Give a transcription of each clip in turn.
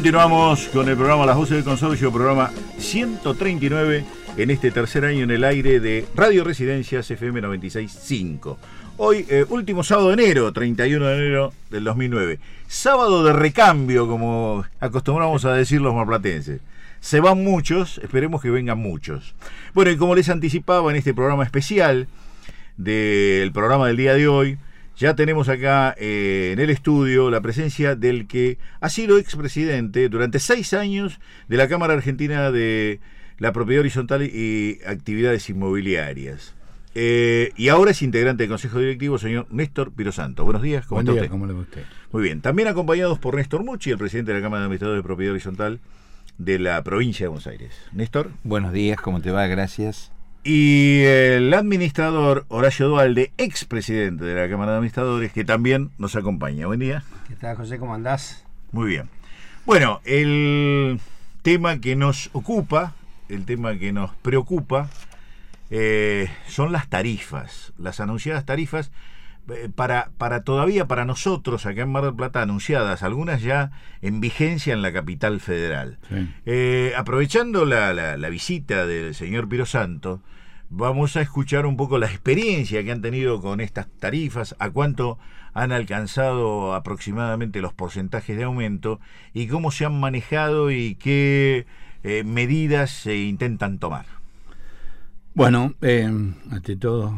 Continuamos con el programa Las Voces del Consorcio, programa 139 en este tercer año en el aire de Radio Residencias FM 96.5. Hoy, último sábado de enero, 31 de enero del 2009. Sábado de recambio, como acostumbramos a decir los marplatenses. Se van muchos, esperemos que vengan muchos. Bueno, y como les anticipaba en este programa especial del programa del día de hoy, ya tenemos acá en el estudio la presencia del que ha sido expresidente durante 6 años de la Cámara Argentina de la Propiedad Horizontal y Actividades Inmobiliarias. Y ahora es integrante del Consejo Directivo, señor Néstor Pirosanto. Buenos días, ¿cómo está usted? ¿Cómo le va a usted? Muy bien. También acompañados por Néstor Mucci, el presidente de la Cámara de Administradores de Propiedad Horizontal de la provincia de Buenos Aires. Néstor. Buenos días, ¿cómo te va? Gracias. Y el administrador Horacio Duhalde, expresidente de la Cámara de Administradores, que también nos acompaña. Buen día. ¿Qué tal, José? ¿Cómo andás? Muy bien. Bueno, el tema que nos ocupa, el tema que nos preocupa, son las tarifas, las anunciadas tarifas para nosotros acá en Mar del Plata, anunciadas, algunas ya en vigencia en la capital federal. Sí. Aprovechando la visita del señor Pirosanto, vamos a escuchar un poco la experiencia que han tenido con estas tarifas, a cuánto han alcanzado aproximadamente los porcentajes de aumento y cómo se han manejado y qué medidas se intentan tomar. Bueno, ante todo,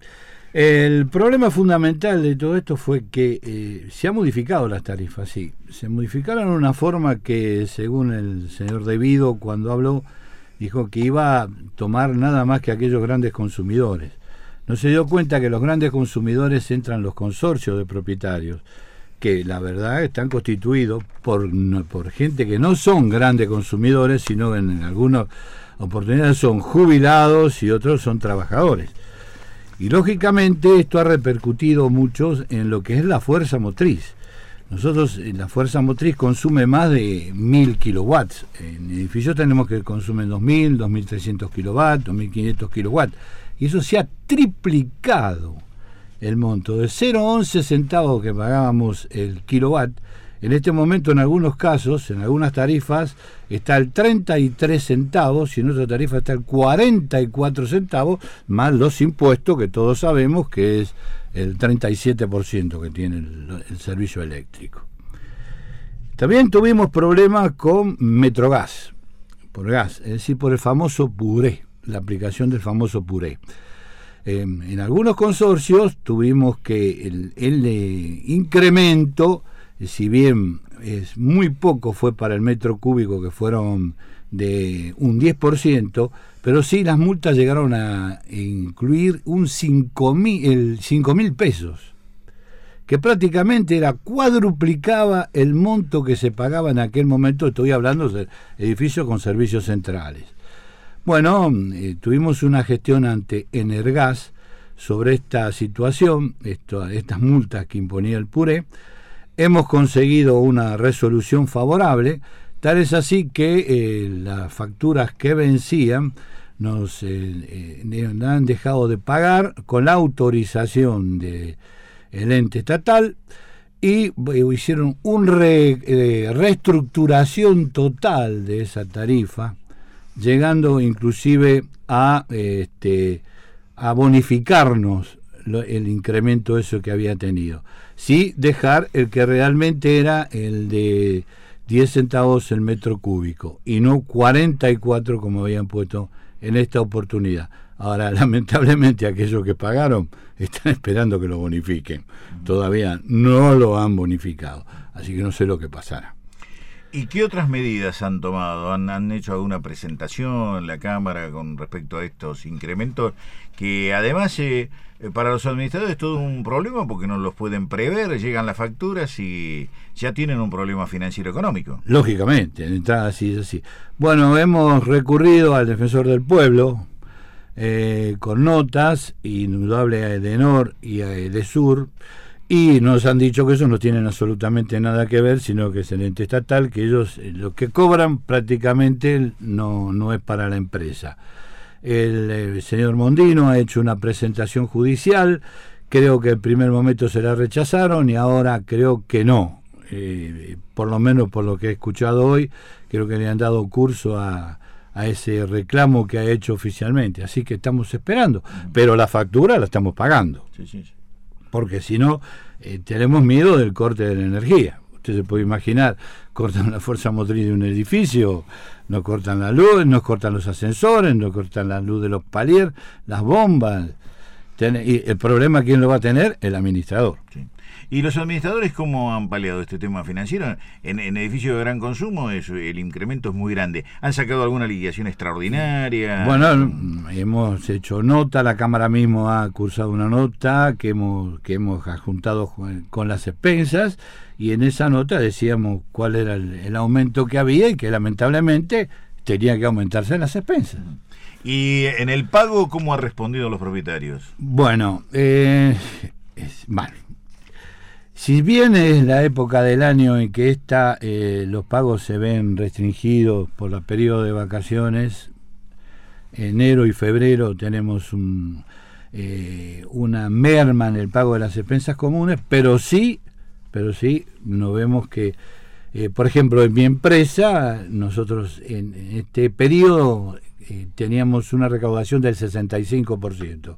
el problema fundamental de todo esto fue que se han modificado las tarifas, sí. Se modificaron de una forma que, según el señor Devido, cuando habló, dijo que iba a tomar nada más que aquellos grandes consumidores. No se dio cuenta que los grandes consumidores entran los consorcios de propietarios, que la verdad están constituidos por gente que no son grandes consumidores, sino en algunas oportunidades son jubilados y otros son trabajadores. Y lógicamente esto ha repercutido mucho en lo que es la fuerza motriz. Nosotros, la fuerza motriz consume más de 1000 kilowatts. En edificios tenemos que consumen 2000, 2300 kilowatts, 2500 kilowatts. Y eso se ha triplicado el monto. De 0,11 centavos que pagábamos el kilowatt, en este momento en algunos casos, en algunas tarifas, está el 33 centavos y en otra tarifa está el 44 centavos, más los impuestos que todos sabemos que es el 37% que tiene el servicio eléctrico. También tuvimos problemas con Metrogas, por gas, es decir, por el famoso puré, la aplicación del famoso puré. En algunos consorcios tuvimos que el incremento, si bien es muy poco, fue para el metro cúbico, que fueron de un 10%, pero sí las multas llegaron a incluir un 5.000 pesos, que prácticamente cuadruplicaba el monto que se pagaba en aquel momento. Estoy hablando de edificios con servicios centrales. Bueno, tuvimos una gestión ante Energas sobre esta situación, estas multas que imponía el puré. Hemos conseguido una resolución favorable, tal es así que las facturas que vencían nos han dejado de pagar con la autorización del ente estatal y hicieron una reestructuración total de esa tarifa, llegando inclusive a bonificarnos el incremento eso que había tenido. Sí, dejar el que realmente era el de 10 centavos el metro cúbico y no 44 como habían puesto en esta oportunidad. Ahora, lamentablemente, aquellos que pagaron están esperando que lo bonifiquen. Todavía no lo han bonificado, así que no sé lo que pasará. ¿Y qué otras medidas han tomado? ¿Han hecho alguna presentación en la Cámara con respecto a estos incrementos? Que además para los administradores es todo un problema porque no los pueden prever, llegan las facturas y ya tienen un problema financiero económico. Lógicamente, en entrada sí es así. Bueno, hemos recurrido al Defensor del Pueblo con notas, indudable a Edenor y a Edesur, y nos han dicho que eso no tienen absolutamente nada que ver, sino que es el ente estatal, que ellos lo que cobran prácticamente no es para la empresa. El señor Mondino ha hecho una presentación judicial, creo que el primer momento se la rechazaron y ahora creo que no. por lo menos por lo que he escuchado hoy, creo que le han dado curso a ese reclamo que ha hecho oficialmente, así que estamos esperando, pero la factura la estamos pagando, sí. Porque si no, tenemos miedo del corte de la energía. Usted se puede imaginar, cortan la fuerza motriz de un edificio, nos cortan la luz, nos cortan los ascensores, nos cortan la luz de los paliers, las bombas, y el problema, ¿quién lo va a tener? El administrador. Sí. ¿Y los administradores cómo han paliado este tema financiero? En edificios de gran consumo el incremento es muy grande. ¿Han sacado alguna liquidación extraordinaria? Bueno, hemos hecho nota, la Cámara mismo ha cursado una nota que hemos adjuntado con las expensas, y en esa nota decíamos cuál era el aumento que había y que lamentablemente tenía que aumentarse las expensas. ¿Y en el pago cómo han respondido los propietarios? Bueno, vale. Si bien es la época del año en que los pagos se ven restringidos por el periodo de vacaciones, enero y febrero tenemos una merma en el pago de las expensas comunes, pero sí nos vemos que, por ejemplo, en mi empresa, nosotros en este periodo teníamos una recaudación del 65%.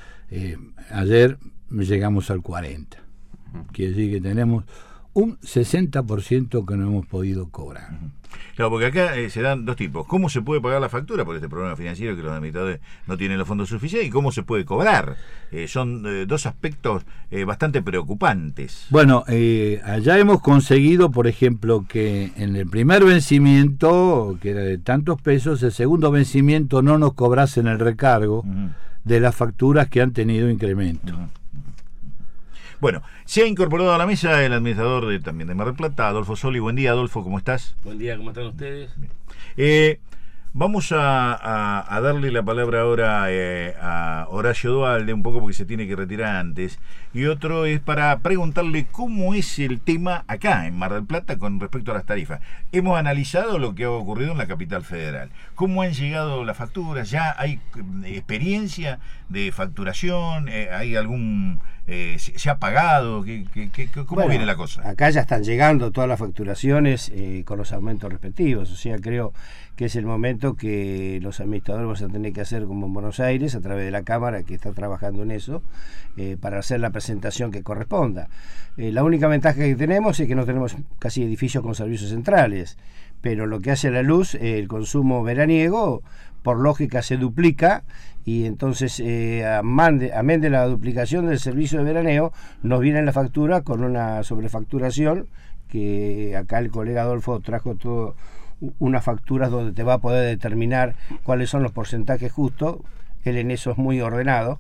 Ayer llegamos al 40%. Quiere decir que tenemos un 60% que no hemos podido cobrar. Claro, porque acá se dan dos tipos. ¿Cómo se puede pagar la factura por este problema financiero que los administradores no tienen los fondos suficientes? ¿Y cómo se puede cobrar? Son dos aspectos bastante preocupantes. Bueno, allá hemos conseguido, por ejemplo, que en el primer vencimiento, que era de tantos pesos, el segundo vencimiento no nos cobrasen el recargo de las facturas que han tenido incremento. Bueno, se ha incorporado a la mesa el administrador también de Mar del Plata, Adolfo Soli. Buen día, Adolfo, ¿cómo estás? Buen día, ¿cómo están ustedes? Vamos a darle la palabra ahora a Horacio Duhalde, un poco porque se tiene que retirar antes, y otro es para preguntarle cómo es el tema acá en Mar del Plata con respecto a las tarifas. Hemos analizado lo que ha ocurrido en la capital federal. ¿Cómo han llegado las facturas? ¿Ya hay experiencia de facturación? ¿Hay algún... ¿se ha pagado? ¿Cómo viene la cosa? Acá ya están llegando todas las facturaciones con los aumentos respectivos, o sea, creo que es el momento que los administradores van a tener que hacer como en Buenos Aires, a través de la Cámara que está trabajando en eso, para hacer la presentación que corresponda. La única ventaja que tenemos es que no tenemos casi edificios con servicios centrales, pero lo que hace la luz, el consumo veraniego, por lógica se duplica, y entonces amén de la duplicación del servicio de veraneo, nos viene la factura con una sobrefacturación, que acá el colega Adolfo trajo todo unas facturas donde te va a poder determinar cuáles son los porcentajes justos. Él en eso es muy ordenado,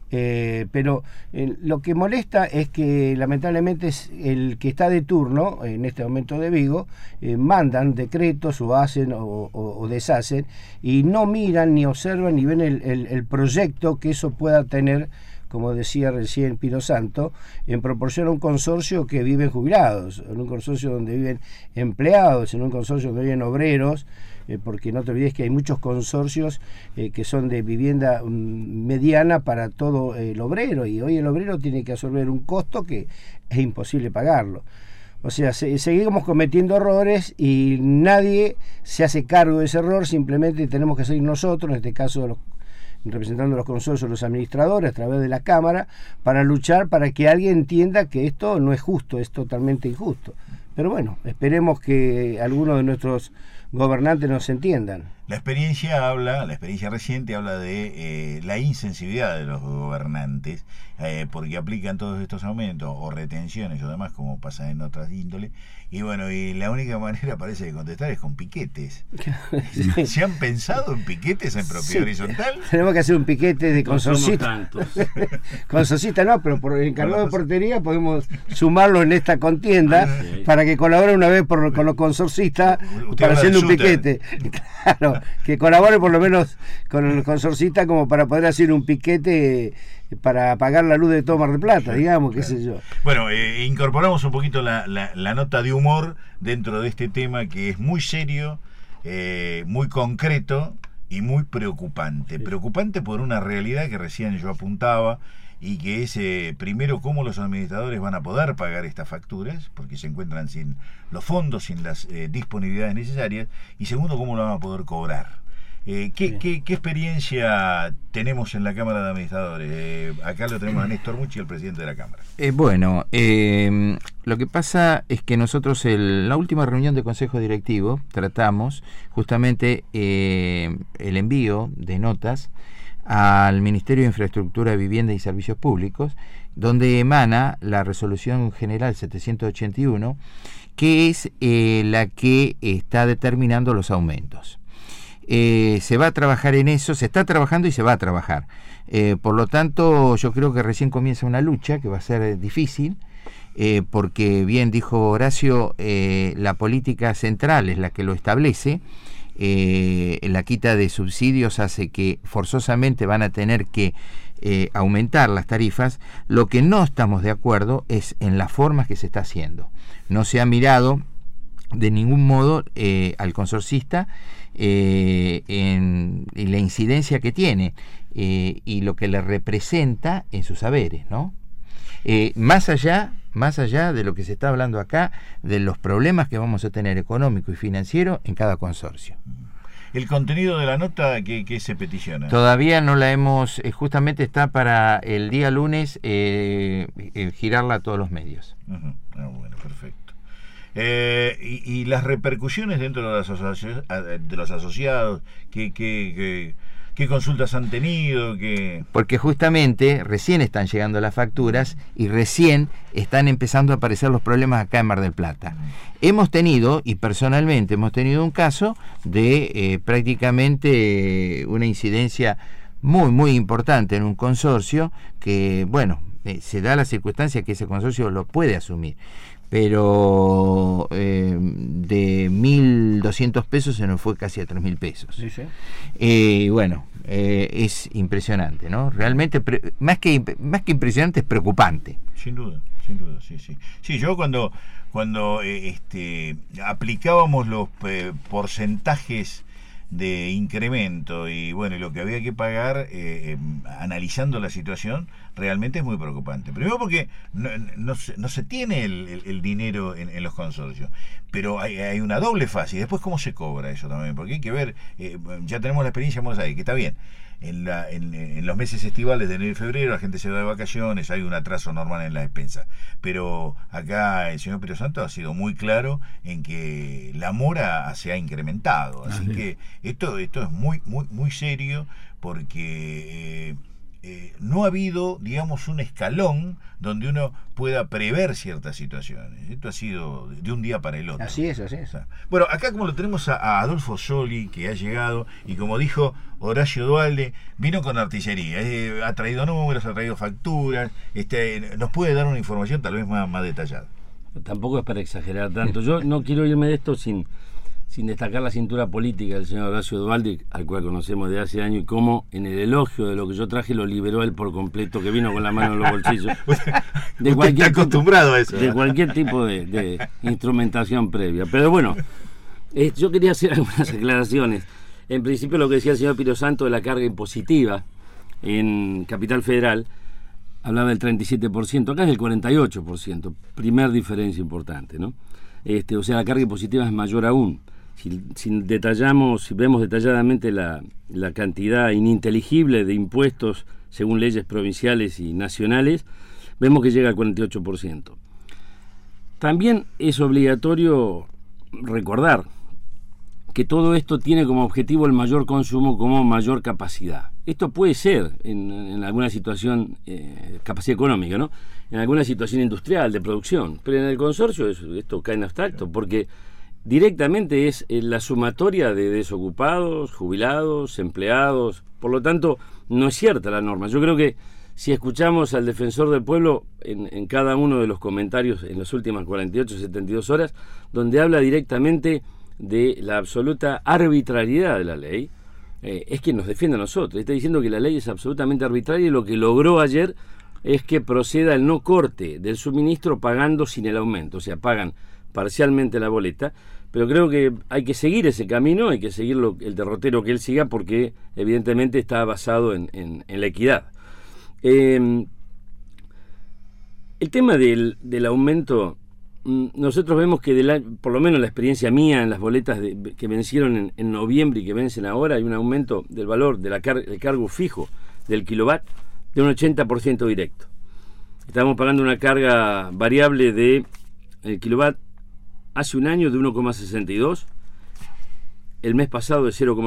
pero lo que molesta es que lamentablemente es el que está de turno en este momento de Vigo, mandan decretos o hacen o deshacen, y no miran ni observan ni ven el proyecto que eso pueda tener, como decía recién Pino Santo, en proporción a un consorcio que viven jubilados, en un consorcio donde viven empleados, en un consorcio donde viven obreros, porque no te olvides que hay muchos consorcios que son de vivienda mediana para todo el obrero, y hoy el obrero tiene que absorber un costo que es imposible pagarlo. O sea, seguimos cometiendo errores y nadie se hace cargo de ese error, simplemente tenemos que ser nosotros, en este caso representando a los consorcios, los administradores, a través de la Cámara, para luchar para que alguien entienda que esto no es justo, es totalmente injusto. Pero bueno, esperemos que algunos de nuestros gobernantes nos entiendan. La experiencia reciente habla de la insensibilidad de los gobernantes, porque aplican todos estos aumentos o retenciones o demás, como pasa en otras índoles, y bueno, y la única manera parece de contestar es con piquetes. Sí. ¿Se han pensado en piquetes en propiedad horizontal? Tenemos que hacer un piquete de consorcista. Consorcista no, pero por el encargado de portería podemos sumarlo en esta contienda para que colabore una vez con los consorcistas para hacer un piquete. Claro, que colabore por lo menos con el consorcista como para poder hacer un piquete para apagar la luz de todo Mar del Plata, digamos, qué sé yo. Bueno, incorporamos un poquito la nota de humor dentro de este tema que es muy serio, muy concreto y muy preocupante. Preocupante por una realidad que recién yo apuntaba y que es primero cómo los administradores van a poder pagar estas facturas, porque se encuentran sin los fondos, sin las disponibilidades necesarias, y segundo, cómo lo van a poder cobrar. ¿Qué experiencia tenemos en la Cámara de Administradores? Acá lo tenemos a Néstor Mucci, el presidente de la Cámara. Lo que pasa es que nosotros en la última reunión de Consejo Directivo tratamos justamente el envío de notas al Ministerio de Infraestructura, Vivienda y Servicios Públicos, donde emana la Resolución General 781, que es la que está determinando los aumentos. Se va a trabajar en eso, se está trabajando y se va a trabajar. Por lo tanto, yo creo que recién comienza una lucha que va a ser difícil, porque bien dijo Horacio, la política central es la que lo establece. La quita de subsidios hace que forzosamente van a tener que aumentar las tarifas. Lo que no estamos de acuerdo es en las formas que se está haciendo. No se ha mirado de ningún modo al consorcista en la incidencia que tiene y lo que le representa en sus saberes, ¿no? Más allá de lo que se está hablando acá, de los problemas que vamos a tener económico y financiero en cada consorcio. ¿El contenido de la nota que se peticiona? Todavía no la hemos, justamente está para el día lunes girarla a todos los medios. Bueno, perfecto. Y las repercusiones dentro de los asociados, ¿qué consultas han tenido? Porque justamente recién están llegando las facturas y recién están empezando a aparecer los problemas acá en Mar del Plata. Hemos tenido, y personalmente hemos tenido un caso de prácticamente una incidencia muy, muy importante en un consorcio que, bueno, se da la circunstancia que ese consorcio lo puede asumir. Pero de 1.200 pesos se nos fue casi a 3.000 pesos. Sí, sí. Bueno, es impresionante, ¿no? Realmente, más que impresionante, es preocupante. Sin duda, sí. Sí, yo cuando aplicábamos los porcentajes de incremento y bueno, lo que había que pagar, analizando la situación, realmente es muy preocupante. Primero porque no se tiene el dinero en los consorcios, pero hay una doble fase. Y después cómo se cobra eso también, porque hay que ver, ya tenemos la experiencia en Buenos Aires, que está bien. En los meses estivales de enero y febrero la gente se va de vacaciones, hay un atraso normal en la despensa, pero acá el señor Piro Santo ha sido muy claro en que la mora se ha incrementado, así que esto es muy muy muy serio, porque no ha habido, digamos, un escalón donde uno pueda prever ciertas situaciones. Esto ha sido de un día para el otro. Así es. Bueno, acá como lo tenemos a Adolfo Soli, que ha llegado, y como dijo Horacio Duhalde, vino con artillería, ha traído números, ha traído facturas, nos puede dar una información tal vez más detallada. Tampoco es para exagerar tanto. Yo no quiero irme de esto sin destacar la cintura política del señor Horacio Duhalde, al cual conocemos de hace años, y cómo en el elogio de lo que yo traje lo liberó él por completo, que vino con la mano en los bolsillos. Está acostumbrado a eso. De cualquier tipo de instrumentación previa. Pero bueno, yo quería hacer algunas aclaraciones. En principio, lo que decía el señor Piro Santo de la carga impositiva en Capital Federal, hablaba del 37%, acá es del 48%, primer diferencia importante, ¿no? O sea, la carga impositiva es mayor aún. Si vemos detalladamente la cantidad ininteligible de impuestos según leyes provinciales y nacionales, vemos que llega al 48%. También es obligatorio recordar que todo esto tiene como objetivo el mayor consumo como mayor capacidad. Esto puede ser en alguna situación, capacidad económica, ¿no? En alguna situación industrial, de producción, pero en el consorcio esto cae en abstracto, porque directamente es la sumatoria de desocupados, jubilados, empleados. Por lo tanto, no es cierta la norma. Yo creo que si escuchamos al defensor del pueblo en cada uno de los comentarios en las últimas 48, 72 horas, donde habla directamente de la absoluta arbitrariedad de la ley, es quien nos defiende a nosotros. Está diciendo que la ley es absolutamente arbitraria y lo que logró ayer es que proceda el no corte del suministro pagando sin el aumento. O sea, pagan parcialmente la boleta, pero creo que hay que seguir ese camino, hay que seguir el derrotero que él siga, porque evidentemente está basado en la equidad. El tema del aumento, nosotros vemos que por lo menos la experiencia mía en las boletas que vencieron en noviembre y que vencen ahora, hay un aumento del valor del cargo fijo del kilowatt de un 80% directo. Estamos pagando una carga variable de el kilowatt hace un año de 1,62, el mes pasado de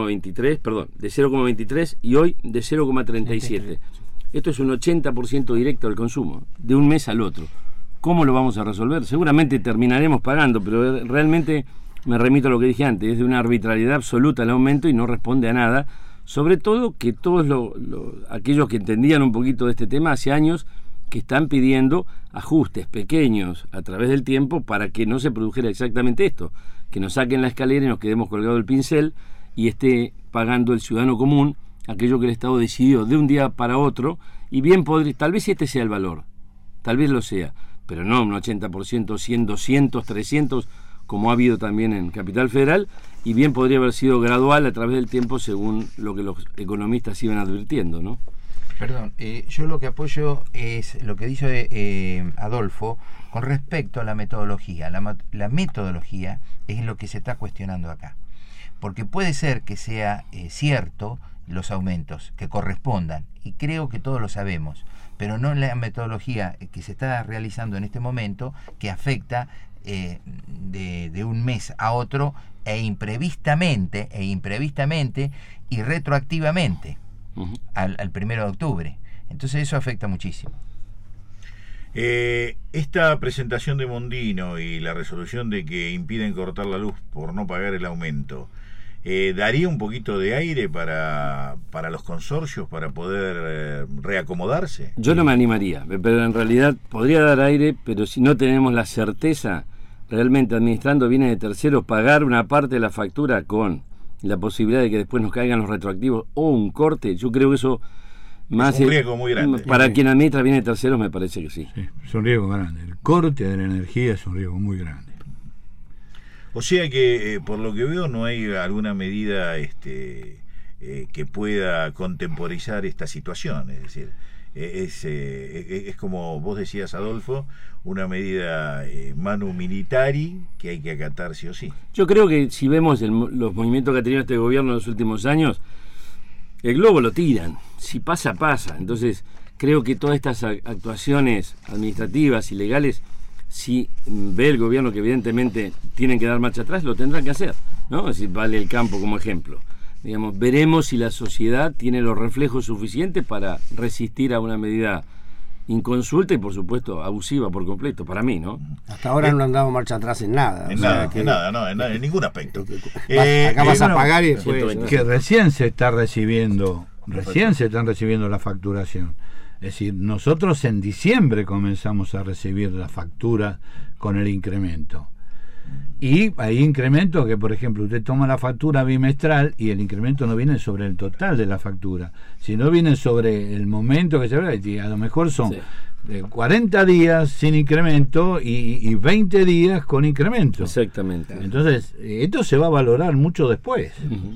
0,23 y hoy de 0,37. Esto es un 80% directo del consumo, de un mes al otro. ¿Cómo lo vamos a resolver? Seguramente terminaremos pagando, pero realmente me remito a lo que dije antes, es de una arbitrariedad absoluta el aumento y no responde a nada, sobre todo que todos aquellos que entendían un poquito de este tema hace años que están pidiendo ajustes pequeños a través del tiempo para que no se produjera exactamente esto, que nos saquen la escalera y nos quedemos colgados del pincel y esté pagando el ciudadano común aquello que el Estado decidió de un día para otro, y bien tal vez este sea el valor, tal vez lo sea, pero no un 80%, 100, 200, 300, como ha habido también en Capital Federal, y bien podría haber sido gradual a través del tiempo según lo que los economistas iban advirtiendo, ¿no? Perdón, yo lo que apoyo es lo que dice Adolfo con respecto a la metodología. La metodología es lo que se está cuestionando acá, porque puede ser que sea cierto los aumentos, que correspondan, y creo que todos lo sabemos, pero no la metodología que se está realizando en este momento, que afecta de un mes a otro imprevistamente y retroactivamente al 1 de octubre. Entonces eso afecta muchísimo. Esta presentación de Mondino y la resolución de que impiden cortar la luz por no pagar el aumento, ¿daría un poquito de aire para los consorcios para poder reacomodarse? Yo no me animaría, pero en realidad podría dar aire, pero si no tenemos la certeza, realmente administrando bienes de terceros, pagar una parte de la factura con la posibilidad de que después nos caigan los retroactivos o un corte, yo creo que eso más es un riesgo muy grande. Para quien administra bienes de terceros me parece que sí. Es un riesgo grande. El corte de la energía es un riesgo muy grande. O sea que, por lo que veo, no hay alguna medida que pueda contemporizar esta situación. Es decir, es como vos decías, Adolfo, una medida manu militari que hay que acatar sí o sí. Yo creo que si vemos los movimientos que ha tenido este gobierno en los últimos años, el globo lo tiran. Si pasa, pasa. Entonces, creo que todas estas actuaciones administrativas y legales, si ve el gobierno que evidentemente tienen que dar marcha atrás, lo tendrán que hacer, ¿no? Es decir, vale el campo como ejemplo. Digamos, veremos si la sociedad tiene los reflejos suficientes para resistir a una medida inconsulta y, por supuesto, abusiva por completo, para mí, ¿no? Hasta ahora no han dado marcha atrás en nada. En ningún aspecto. Acá vas a pagar y después... Que recién se están recibiendo la facturación. Es decir, nosotros en diciembre comenzamos a recibir la factura con el incremento. Y hay incrementos que, por ejemplo, usted toma la factura bimestral y el incremento no viene sobre el total de la factura, sino viene sobre el momento que se ve, y a lo mejor son 40 días sin incremento y 20 días con incremento. Exactamente. Entonces, esto se va a valorar mucho después.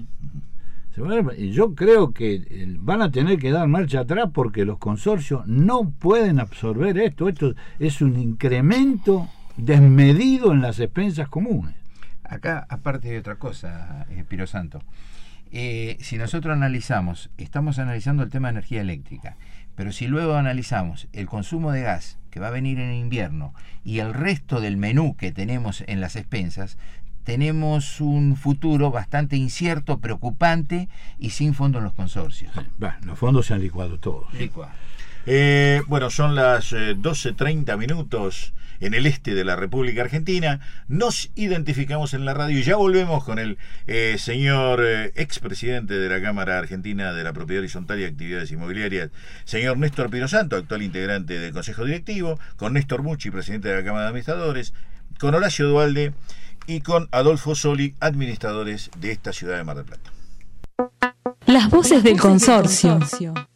Yo creo que van a tener que dar marcha atrás porque los consorcios no pueden absorber esto. Esto es un incremento desmedido en las expensas comunes. Acá, aparte de otra cosa, Piro Santo, si nosotros estamos analizando el tema de energía eléctrica, pero si luego analizamos el consumo de gas que va a venir en invierno y el resto del menú que tenemos en las expensas, tenemos un futuro bastante incierto, preocupante y sin fondo en los consorcios. Los fondos se han licuado todos. Bueno, son las 12:30 minutos en el este de la República Argentina. Nos identificamos en la radio y ya volvemos con el señor expresidente de la Cámara Argentina de la Propiedad Horizontal y Actividades Inmobiliarias, señor Néstor Piro Santo, actual integrante del Consejo Directivo, con Néstor Mucci, presidente de la Cámara de Administradores, con Horacio Duhalde y con Adolfo Soli, administradores de esta ciudad de Mar del Plata. Las voces del consorcio.